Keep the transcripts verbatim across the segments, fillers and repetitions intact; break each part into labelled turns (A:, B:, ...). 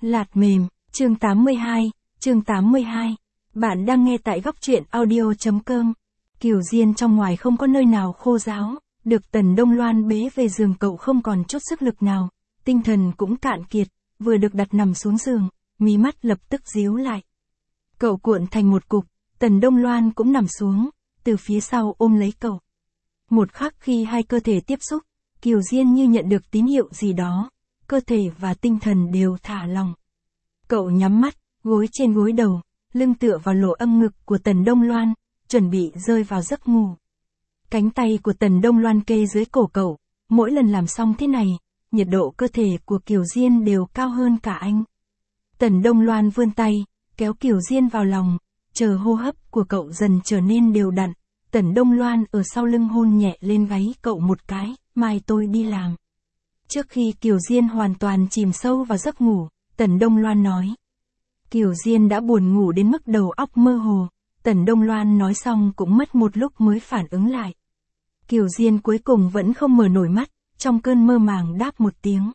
A: Lạt mềm, chương tám mươi hai, chương tám mươi hai. Bạn đang nghe tại góc truyện audio.com. Kiều Diên trong ngoài không có nơi nào khô ráo, được Tần Đông Loan bế về giường cậu không còn chút sức lực nào, tinh thần cũng cạn kiệt, vừa được đặt nằm xuống giường, mí mắt lập tức díu lại. Cậu cuộn thành một cục, Tần Đông Loan cũng nằm xuống, từ phía sau ôm lấy cậu. Một khắc khi hai cơ thể tiếp xúc, Kiều Diên như nhận được tín hiệu gì đó, cơ thể và tinh thần đều thả lỏng. Cậu nhắm mắt, gối trên gối đầu, lưng tựa vào lỗ âm ngực của Tần Đông Loan, chuẩn bị rơi vào giấc ngủ. Cánh tay của Tần Đông Loan kê dưới cổ cậu, mỗi lần làm xong thế này, nhiệt độ cơ thể của Kiều Diên đều cao hơn cả anh. Tần Đông Loan vươn tay, kéo Kiều Diên vào lòng, chờ hô hấp của cậu dần trở nên đều đặn. Tần Đông Loan ở sau lưng hôn nhẹ lên gáy cậu một cái, mai tôi đi làm. Trước khi Kiều Diên hoàn toàn chìm sâu vào giấc ngủ, Tần Đông Loan nói. Kiều Diên đã buồn ngủ đến mức đầu óc mơ hồ, Tần Đông Loan nói xong cũng mất một lúc mới phản ứng lại. Kiều Diên cuối cùng vẫn không mở nổi mắt, trong cơn mơ màng đáp một tiếng.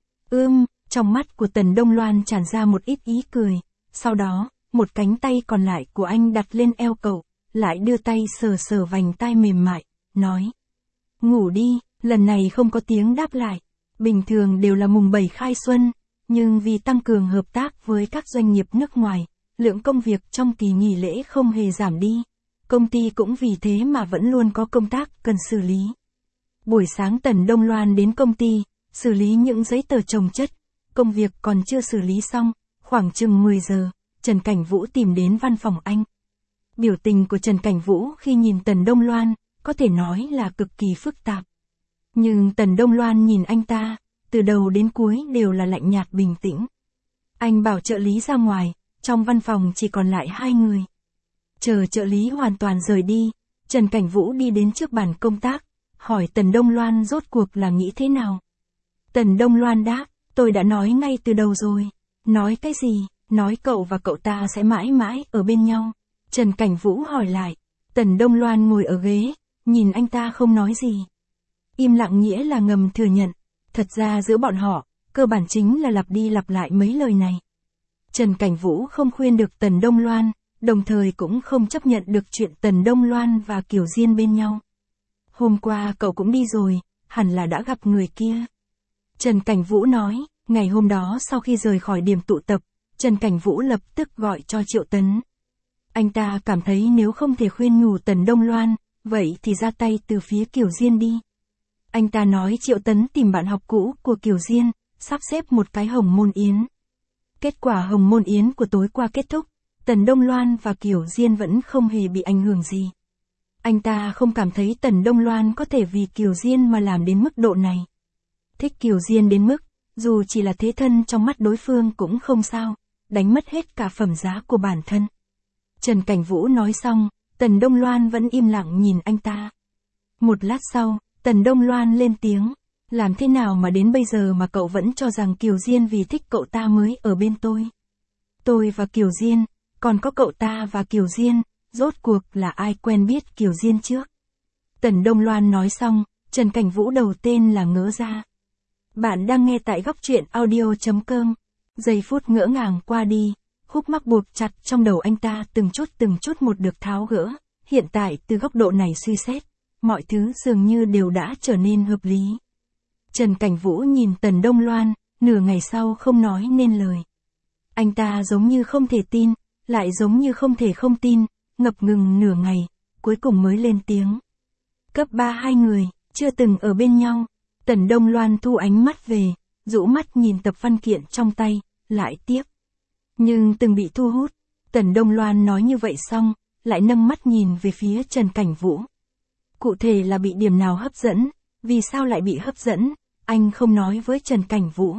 A: Ưm, trong mắt của Tần Đông Loan tràn ra một ít ý cười, sau đó, một cánh tay còn lại của anh đặt lên eo cậu, lại đưa tay sờ sờ vành tai mềm mại, nói. Ngủ đi, lần này không có tiếng đáp lại. Bình thường đều là mùng bảy khai xuân, nhưng vì tăng cường hợp tác với các doanh nghiệp nước ngoài, lượng công việc trong kỳ nghỉ lễ không hề giảm đi. Công ty cũng vì thế mà vẫn luôn có công tác cần xử lý. Buổi sáng Tần Đông Loan đến công ty, xử lý những giấy tờ chồng chất, công việc còn chưa xử lý xong, khoảng chừng mười giờ, Trần Cảnh Vũ tìm đến văn phòng anh. Biểu tình của Trần Cảnh Vũ khi nhìn Tần Đông Loan, có thể nói là cực kỳ phức tạp. Nhưng Tần Đông Loan nhìn anh ta, từ đầu đến cuối đều là lạnh nhạt bình tĩnh. Anh bảo trợ lý ra ngoài, trong văn phòng chỉ còn lại hai người. Chờ trợ lý hoàn toàn rời đi, Trần Cảnh Vũ đi đến trước bàn công tác, hỏi Tần Đông Loan rốt cuộc là nghĩ thế nào. Tần Đông Loan đáp, tôi đã nói ngay từ đầu rồi. Nói cái gì? Nói cậu và cậu ta sẽ mãi mãi ở bên nhau. Trần Cảnh Vũ hỏi lại. Tần Đông Loan ngồi ở ghế, nhìn anh ta không nói gì. Im lặng nghĩa là ngầm thừa nhận. Thật ra giữa bọn họ, cơ bản chính là lặp đi lặp lại mấy lời này. Trần Cảnh Vũ không khuyên được Tần Đông Loan, đồng thời cũng không chấp nhận được chuyện Tần Đông Loan và Kiều Diên bên nhau. Hôm qua cậu cũng đi rồi, hẳn là đã gặp người kia. Trần Cảnh Vũ nói, ngày hôm đó sau khi rời khỏi điểm tụ tập, Trần Cảnh Vũ lập tức gọi cho Triệu Tấn. Anh ta cảm thấy nếu không thể khuyên nhủ Tần Đông Loan, vậy thì ra tay từ phía Kiều Diên đi. Anh ta nói Triệu Tấn tìm bạn học cũ của Kiều Diên, sắp xếp một cái hồng môn yến. Kết quả hồng môn yến của tối qua kết thúc, Tần Đông Loan và Kiều Diên vẫn không hề bị ảnh hưởng gì. Anh ta không cảm thấy Tần Đông Loan có thể vì Kiều Diên mà làm đến mức độ này. Thích Kiều Diên đến mức, dù chỉ là thế thân trong mắt đối phương cũng không sao, đánh mất hết cả phẩm giá của bản thân. Trần Cảnh Vũ nói xong, Tần Đông Loan vẫn im lặng nhìn anh ta. Một lát sau, Tần Đông Loan lên tiếng, làm thế nào mà đến bây giờ mà cậu vẫn cho rằng Kiều Diên vì thích cậu ta mới ở bên tôi. Tôi và Kiều Diên, còn có cậu ta và Kiều Diên, rốt cuộc là ai quen biết Kiều Diên trước. Tần Đông Loan nói xong, Trần Cảnh Vũ đầu tên là ngỡ ra. Bạn đang nghe tại góc truyện audio.com. Giây phút ngỡ ngàng qua đi, khúc mắc buộc chặt trong đầu anh ta từng chút từng chút một được tháo gỡ. Hiện tại từ góc độ này suy xét, mọi thứ dường như đều đã trở nên hợp lý. Trần Cảnh Vũ nhìn Tần Đông Loan, nửa ngày sau không nói nên lời. Anh ta giống như không thể tin, lại giống như không thể không tin, ngập ngừng nửa ngày, cuối cùng mới lên tiếng. Cấp ba hai người, chưa từng ở bên nhau. Tần Đông Loan thu ánh mắt về, rũ mắt nhìn tập văn kiện trong tay, lại tiếp. Nhưng từng bị thu hút. Tần Đông Loan nói như vậy xong, lại nâng mắt nhìn về phía Trần Cảnh Vũ. Cụ thể là bị điểm nào hấp dẫn, vì sao lại bị hấp dẫn, anh không nói với Trần Cảnh Vũ.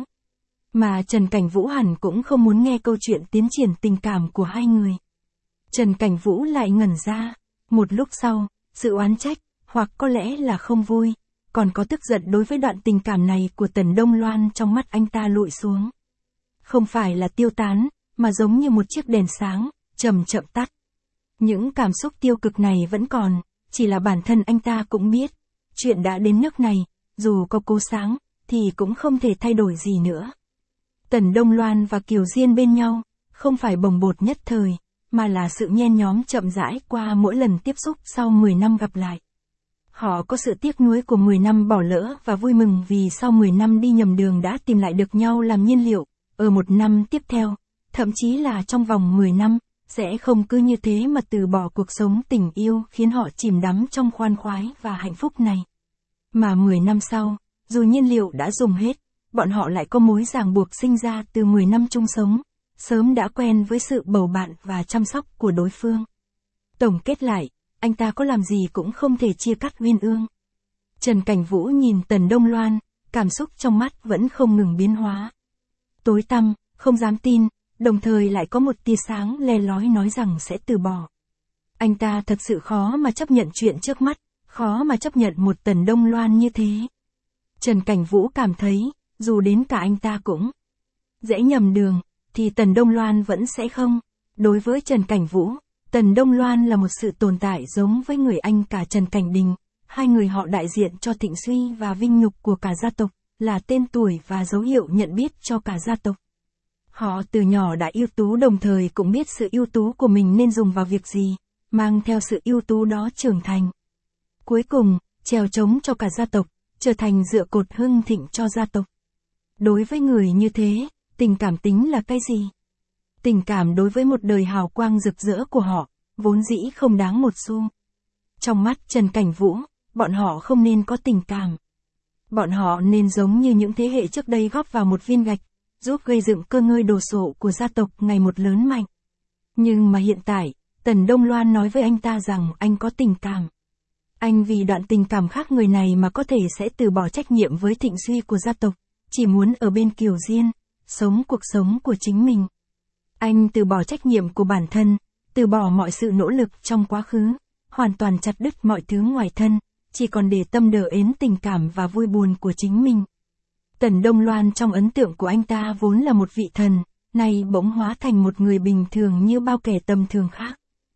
A: Mà Trần Cảnh Vũ hẳn cũng không muốn nghe câu chuyện tiến triển tình cảm của hai người. Trần Cảnh Vũ lại ngẩn ra, một lúc sau, sự oán trách, hoặc có lẽ là không vui, còn có tức giận đối với đoạn tình cảm này của Tần Đông Loan trong mắt anh ta lụi xuống. Không phải là tiêu tán, mà giống như một chiếc đèn sáng, chậm chậm tắt. Những cảm xúc tiêu cực này vẫn còn, chỉ là bản thân anh ta cũng biết, chuyện đã đến nước này, dù có cố sáng, thì cũng không thể thay đổi gì nữa. Tần Đông Loan và Kiều Diên bên nhau, không phải bồng bột nhất thời, mà là sự nhen nhóm chậm rãi qua mỗi lần tiếp xúc sau mười năm gặp lại. Họ có sự tiếc nuối của mười năm bỏ lỡ và vui mừng vì sau mười năm đi nhầm đường đã tìm lại được nhau làm nhiên liệu, ở một năm tiếp theo, thậm chí là trong vòng mười năm, sẽ không cứ như thế mà từ bỏ cuộc sống tình yêu khiến họ chìm đắm trong khoan khoái và hạnh phúc này. Mà mười năm sau, dù nhiên liệu đã dùng hết, bọn họ lại có mối ràng buộc sinh ra từ mười năm chung sống, sớm đã quen với sự bầu bạn và chăm sóc của đối phương. Tổng kết lại, anh ta có làm gì cũng không thể chia cắt uyên ương. Trần Cảnh Vũ nhìn Tần Đông Loan, cảm xúc trong mắt vẫn không ngừng biến hóa. Tối tăm, không dám tin, đồng thời lại có một tia sáng le lói nói rằng sẽ từ bỏ. Anh ta thật sự khó mà chấp nhận chuyện trước mắt, khó mà chấp nhận một Tần Đông Loan như thế. Trần Cảnh Vũ cảm thấy, dù đến cả anh ta cũng dễ nhầm đường, thì Tần Đông Loan vẫn sẽ không. Đối với Trần Cảnh Vũ, Tần Đông Loan là một sự tồn tại giống với người anh cả Trần Cảnh Đình, hai người họ đại diện cho thịnh suy và vinh nhục của cả gia tộc, là tên tuổi và dấu hiệu nhận biết cho cả gia tộc. Họ từ nhỏ đã ưu tú đồng thời cũng biết sự ưu tú của mình nên dùng vào việc gì, mang theo sự ưu tú đó trưởng thành. Cuối cùng, trèo trống cho cả gia tộc, trở thành dựa cột hưng thịnh cho gia tộc. Đối với người như thế, tình cảm tính là cái gì? Tình cảm đối với một đời hào quang rực rỡ của họ, vốn dĩ không đáng một xu. Trong mắt Trần Cảnh Vũ, bọn họ không nên có tình cảm. Bọn họ nên giống như những thế hệ trước đây góp vào một viên gạch, giúp gây dựng cơ ngơi đồ sộ của gia tộc ngày một lớn mạnh. Nhưng mà hiện tại, Tần Đông Loan nói với anh ta rằng anh có tình cảm. Anh vì đoạn tình cảm khác người này mà có thể sẽ từ bỏ trách nhiệm với thịnh suy của gia tộc, chỉ muốn ở bên Kiều Diên, sống cuộc sống của chính mình. Anh từ bỏ trách nhiệm của bản thân, từ bỏ mọi sự nỗ lực trong quá khứ, hoàn toàn chặt đứt mọi thứ ngoài thân, chỉ còn để tâm đờ ến tình cảm và vui buồn của chính mình. Tần Đông Loan trong ấn tượng của anh ta vốn là một vị thần, nay bỗng hóa thành một người bình thường như bao kẻ tầm thường khác.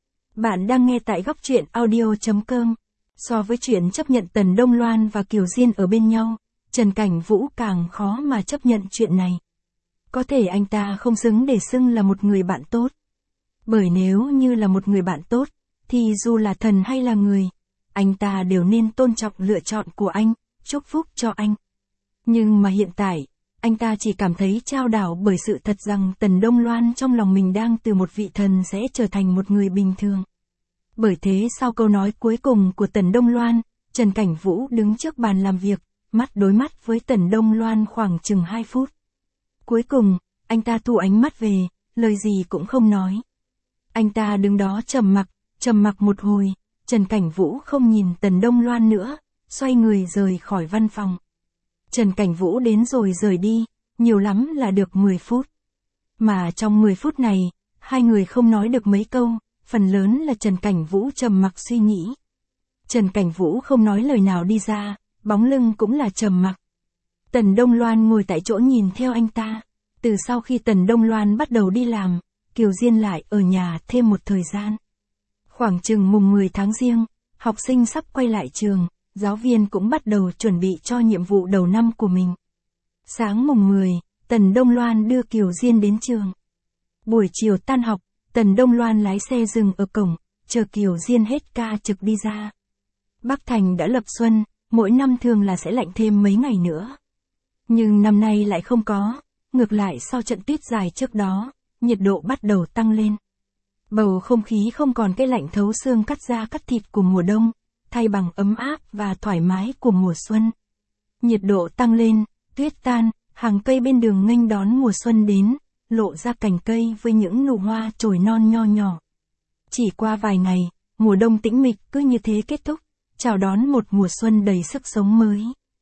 A: Bạn đang nghe tại góc truyện audio chấm com. So với chuyện chấp nhận Tần Đông Loan và Kiều Diên ở bên nhau, Trần Cảnh Vũ càng khó mà chấp nhận chuyện này. Có thể anh ta không xứng để xưng là một người bạn tốt. Bởi nếu như là một người bạn tốt, thì dù là thần hay là người, anh ta đều nên tôn trọng lựa chọn của anh, chúc phúc cho anh. Nhưng mà hiện tại, anh ta chỉ cảm thấy trao đảo bởi sự thật rằng Tần Đông Loan trong lòng mình đang từ một vị thần sẽ trở thành một người bình thường. Bởi thế sau câu nói cuối cùng của Tần Đông Loan, Trần Cảnh Vũ đứng trước bàn làm việc, mắt đối mắt với Tần Đông Loan khoảng chừng hai phút. Cuối cùng, anh ta thu ánh mắt về, lời gì cũng không nói. Anh ta đứng đó trầm mặc, trầm mặc một hồi, Trần Cảnh Vũ không nhìn Tần Đông Loan nữa, xoay người rời khỏi văn phòng. Trần Cảnh Vũ đến rồi rời đi, nhiều lắm là được mười phút. Mà trong mười phút này, hai người không nói được mấy câu, phần lớn là Trần Cảnh Vũ trầm mặc suy nghĩ. Trần Cảnh Vũ không nói lời nào đi ra, bóng lưng cũng là trầm mặc. Tần Đông Loan ngồi tại chỗ nhìn theo anh ta. Từ sau khi Tần Đông Loan bắt đầu đi làm, Kiều Diên lại ở nhà thêm một thời gian. Khoảng chừng mùng mười tháng Giêng, học sinh sắp quay lại trường, giáo viên cũng bắt đầu chuẩn bị cho nhiệm vụ đầu năm của mình. Sáng mùng mười, Tần Đông Loan đưa Kiều Diên đến trường. Buổi chiều tan học, Tần Đông Loan lái xe dừng ở cổng, chờ Kiều Diên hết ca trực đi ra. Bắc Thành đã lập xuân, mỗi năm thường là sẽ lạnh thêm mấy ngày nữa. Nhưng năm nay lại không có, ngược lại sau trận tuyết dài trước đó, nhiệt độ bắt đầu tăng lên. Bầu không khí không còn cái lạnh thấu xương cắt da cắt thịt của mùa đông, thay bằng ấm áp và thoải mái của mùa xuân. Nhiệt độ tăng lên, tuyết tan, hàng cây bên đường nghênh đón mùa xuân đến, lộ ra cành cây với những nụ hoa chồi non nho nhỏ. Chỉ qua vài ngày, mùa đông tĩnh mịch cứ như thế kết thúc, chào đón một mùa xuân đầy sức sống mới.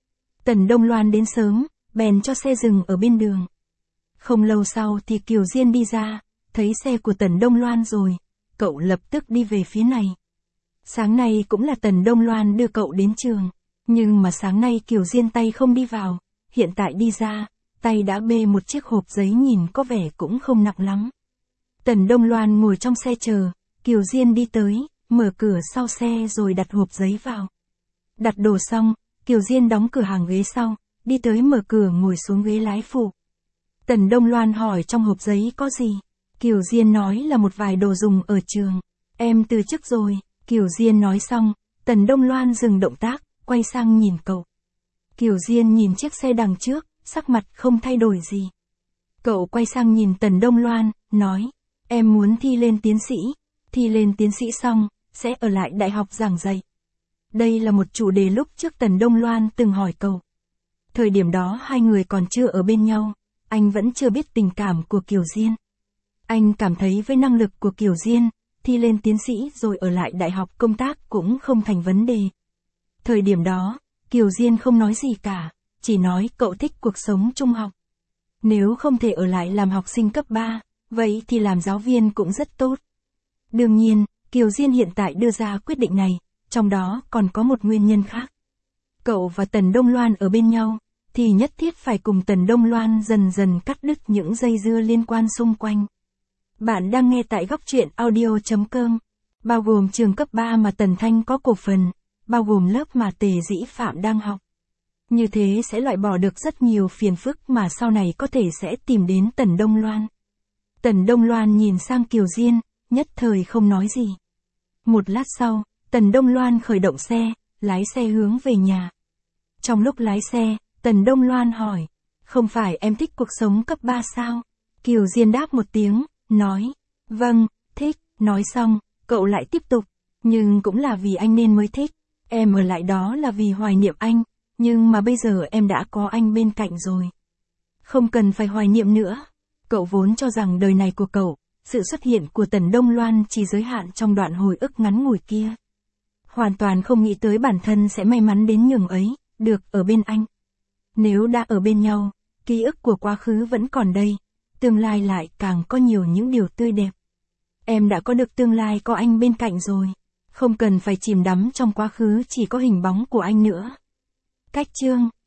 A: Tần Đông Loan đến sớm, bèn cho xe dừng ở bên đường. Không lâu sau thì Kiều Diên đi ra, thấy xe của Tần Đông Loan rồi, cậu lập tức đi về phía này. Sáng nay cũng là Tần Đông Loan đưa cậu đến trường, nhưng mà sáng nay Kiều Diên tay không đi vào, hiện tại đi ra, tay đã bê một chiếc hộp giấy nhìn có vẻ cũng không nặng lắm. Tần Đông Loan ngồi trong xe chờ, Kiều Diên đi tới, mở cửa sau xe rồi đặt hộp giấy vào. Đặt đồ xong, Kiều Diên đóng cửa hàng ghế sau, đi tới mở cửa ngồi xuống ghế lái phụ. Tần Đông Loan hỏi trong hộp giấy có gì? Kiều Diên nói là một vài đồ dùng ở trường. Em từ chức rồi, Kiều Diên nói xong, Tần Đông Loan dừng động tác, quay sang nhìn cậu. Kiều Diên nhìn chiếc xe đằng trước, sắc mặt không thay đổi gì. Cậu quay sang nhìn Tần Đông Loan, nói, em muốn thi lên tiến sĩ, thi lên tiến sĩ xong, sẽ ở lại đại học giảng dạy. Đây là một chủ đề lúc trước Tần Đông Loan từng hỏi cậu. Thời điểm đó hai người còn chưa ở bên nhau, anh vẫn chưa biết tình cảm của Kiều Diên. Anh cảm thấy với năng lực của Kiều Diên, thi lên tiến sĩ rồi ở lại đại học công tác cũng không thành vấn đề. Thời điểm đó, Kiều Diên không nói gì cả, chỉ nói cậu thích cuộc sống trung học. Nếu không thể ở lại làm học sinh cấp ba, vậy thì làm giáo viên cũng rất tốt. Đương nhiên, Kiều Diên hiện tại đưa ra quyết định này, trong đó còn có một nguyên nhân khác. Cậu và Tần Đông Loan ở bên nhau, thì nhất thiết phải cùng Tần Đông Loan dần dần cắt đứt những dây dưa liên quan xung quanh. Bạn đang nghe tại góc truyện audio chấm com, bao gồm trường cấp ba mà Tần Thanh có cổ phần, bao gồm lớp mà Tề Dĩ Phạm đang học. Như thế sẽ loại bỏ được rất nhiều phiền phức mà sau này có thể sẽ tìm đến Tần Đông Loan. Tần Đông Loan nhìn sang Kiều Diên, nhất thời không nói gì. Một lát sau, Tần Đông Loan khởi động xe, lái xe hướng về nhà. Trong lúc lái xe, Tần Đông Loan hỏi, không phải em thích cuộc sống cấp ba sao? Kiều Diên đáp một tiếng, nói, vâng, thích, nói xong, cậu lại tiếp tục, nhưng cũng là vì anh nên mới thích, em ở lại đó là vì hoài niệm anh, nhưng mà bây giờ em đã có anh bên cạnh rồi. Không cần phải hoài niệm nữa. Cậu vốn cho rằng đời này của cậu, sự xuất hiện của Tần Đông Loan chỉ giới hạn trong đoạn hồi ức ngắn ngủi kia. Hoàn toàn không nghĩ tới bản thân sẽ may mắn đến nhường ấy, được ở bên anh. Nếu đã ở bên nhau, ký ức của quá khứ vẫn còn đây, tương lai lại càng có nhiều những điều tươi đẹp. Em đã có được tương lai có anh bên cạnh rồi, không cần phải chìm đắm trong quá khứ chỉ có hình bóng của anh nữa. Cách chương